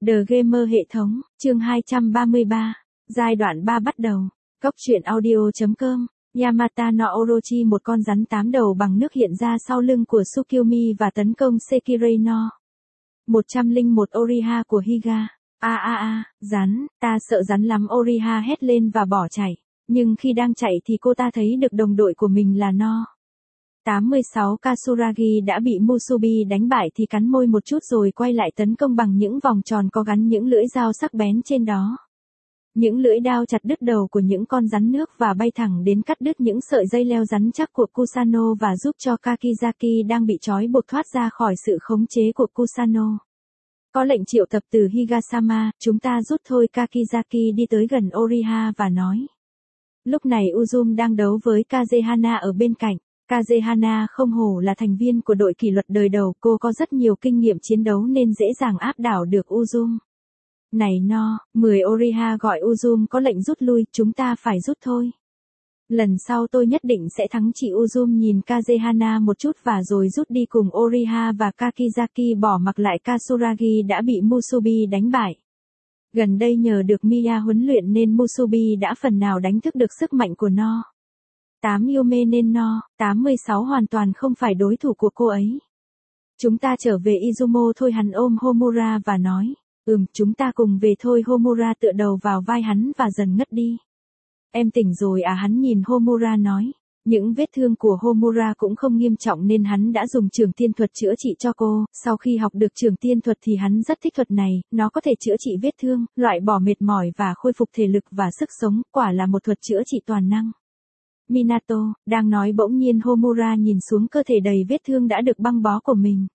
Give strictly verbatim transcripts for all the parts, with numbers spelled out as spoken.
The Gamer hệ thống, chương hai trăm ba mươi ba, giai đoạn ba bắt đầu. Cốc truyện audio.com, Yamata no Orochi, một con rắn tám đầu bằng nước hiện ra sau lưng của Tsukuyomi và tấn công Sekirei no. một trăm lẻ một Oriha của Higa. A a a, rắn, ta sợ rắn lắm, Oriha hét lên và bỏ chạy. Nhưng khi đang chạy thì cô ta thấy được đồng đội của mình là no. tám mươi sáu Kasuragi đã bị Musubi đánh bại thì cắn môi một chút rồi quay lại tấn công bằng những vòng tròn có gắn những lưỡi dao sắc bén trên đó. Những lưỡi đao chặt đứt đầu của những con rắn nước và bay thẳng đến cắt đứt những sợi dây leo rắn chắc của Kusano và giúp cho Kakizaki đang bị trói buộc thoát ra khỏi sự khống chế của Kusano. Có lệnh triệu tập từ Higasama, chúng ta rút thôi. Kakizaki đi tới gần Oriha và nói. Lúc này Uzum đang đấu với Kazehana ở bên cạnh. Kazehana không hổ là thành viên của đội kỷ luật đời đầu, cô có rất nhiều kinh nghiệm chiến đấu nên dễ dàng áp đảo được Uzum. Này no, mười Oriha gọi Uzum có lệnh rút lui, chúng ta phải rút thôi. Lần sau tôi nhất định sẽ thắng chị. Uzum nhìn Kazehana một chút và rồi rút đi cùng Oriha và Kakizaki, bỏ mặc lại Kasuragi đã bị Musubi đánh bại. Gần đây nhờ được Miya huấn luyện nên Musubi đã phần nào đánh thức được sức mạnh của no. tám Yume nên no, tám mươi sáu hoàn toàn không phải đối thủ của cô ấy. Chúng ta trở về Izumo thôi. Hắn ôm Homura và nói, ừm, chúng ta cùng về thôi. Homura tựa đầu vào vai hắn và dần ngất đi. Em tỉnh rồi à? Hắn nhìn Homura nói. Những vết thương của Homura cũng không nghiêm trọng nên hắn đã dùng trường tiên thuật chữa trị cho cô. Sau khi học được trường tiên thuật thì hắn rất thích thuật này, nó có thể chữa trị vết thương, loại bỏ mệt mỏi và khôi phục thể lực và sức sống, quả là một thuật chữa trị toàn năng. Minato, đang nói bỗng nhiên Homura nhìn xuống cơ thể đầy vết thương đã được băng bó của mình.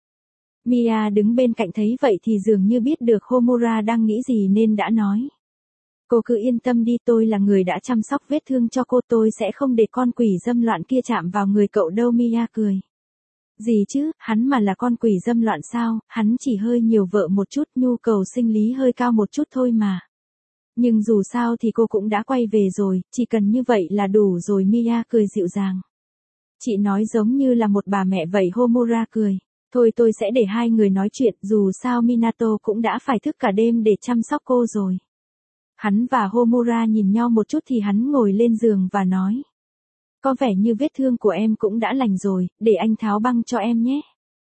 Miya đứng bên cạnh thấy vậy thì dường như biết được Homura đang nghĩ gì nên đã nói. Cô cứ yên tâm đi, tôi là người đã chăm sóc vết thương cho cô, tôi sẽ không để con quỷ dâm loạn kia chạm vào người cậu đâu. Miya cười. Gì chứ, hắn mà là con quỷ dâm loạn sao, hắn chỉ hơi nhiều vợ một chút, nhu cầu sinh lý hơi cao một chút thôi mà. Nhưng dù sao thì cô cũng đã quay về rồi, chỉ cần như vậy là đủ rồi. Miya cười dịu dàng. Chị nói giống như là một bà mẹ vậy. Homura cười. Thôi tôi sẽ để hai người nói chuyện, dù sao Minato cũng đã phải thức cả đêm để chăm sóc cô rồi. Hắn và Homura nhìn nhau một chút thì hắn ngồi lên giường và nói. Có vẻ như vết thương của em cũng đã lành rồi, để anh tháo băng cho em nhé.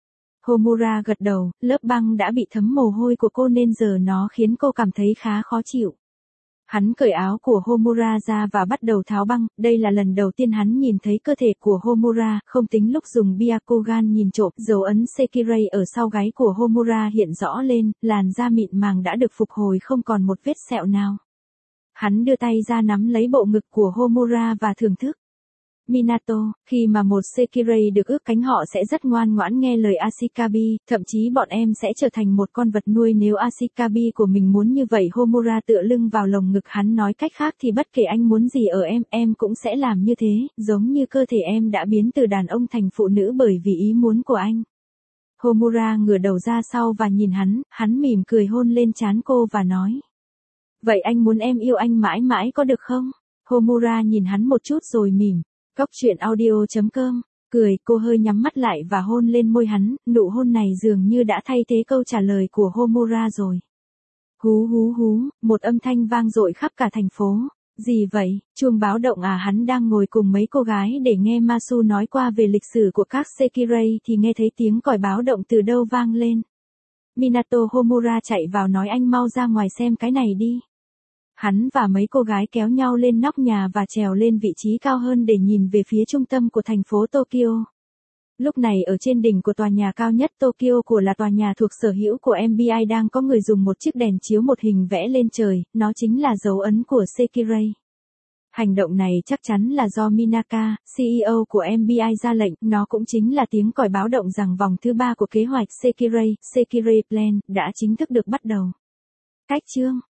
Homura gật đầu, lớp băng đã bị thấm mồ hôi của cô nên giờ nó khiến cô cảm thấy khá khó chịu. Hắn cởi áo của Homura ra và bắt đầu tháo băng, đây là lần đầu tiên hắn nhìn thấy cơ thể của Homura, không tính lúc dùng Byakugan nhìn trộm. Dấu ấn Sekirei ở sau gáy của Homura hiện rõ lên, làn da mịn màng đã được phục hồi không còn một vết sẹo nào. Hắn đưa tay ra nắm lấy bộ ngực của Homura và thưởng thức. Minato, khi mà một Sekirei được ước cánh họ sẽ rất ngoan ngoãn nghe lời Ashikabi, thậm chí bọn em sẽ trở thành một con vật nuôi nếu Ashikabi của mình muốn như vậy. Homura tựa lưng vào lồng ngực hắn, nói cách khác thì bất kể anh muốn gì ở em, em cũng sẽ làm như thế, giống như cơ thể em đã biến từ đàn ông thành phụ nữ bởi vì ý muốn của anh. Homura ngửa đầu ra sau và nhìn hắn, hắn mỉm cười hôn lên trán cô và nói. Vậy anh muốn em yêu anh mãi mãi có được không? Homura nhìn hắn một chút rồi mỉm. Cốc truyện audio.com, cười, cô hơi nhắm mắt lại và hôn lên môi hắn, nụ hôn này dường như đã thay thế câu trả lời của Homura rồi. Hú hú hú, một âm thanh vang dội khắp cả thành phố. Gì vậy, chuông báo động à? Hắn đang ngồi cùng mấy cô gái để nghe Masu nói qua về lịch sử của các Sekirei thì nghe thấy tiếng còi báo động từ đâu vang lên. Minato. Homura chạy vào nói anh mau ra ngoài xem cái này đi. Hắn và mấy cô gái kéo nhau lên nóc nhà và trèo lên vị trí cao hơn để nhìn về phía trung tâm của thành phố Tokyo. Lúc này ở trên đỉnh của tòa nhà cao nhất Tokyo của là tòa nhà thuộc sở hữu của em bê i đang có người dùng một chiếc đèn chiếu một hình vẽ lên trời, nó chính là dấu ấn của Sekirei. Hành động này chắc chắn là do Minaka, xê e ô của em bê i ra lệnh, nó cũng chính là tiếng còi báo động rằng vòng thứ ba của kế hoạch Sekirei, Sekirei Plan, đã chính thức được bắt đầu. Cách chương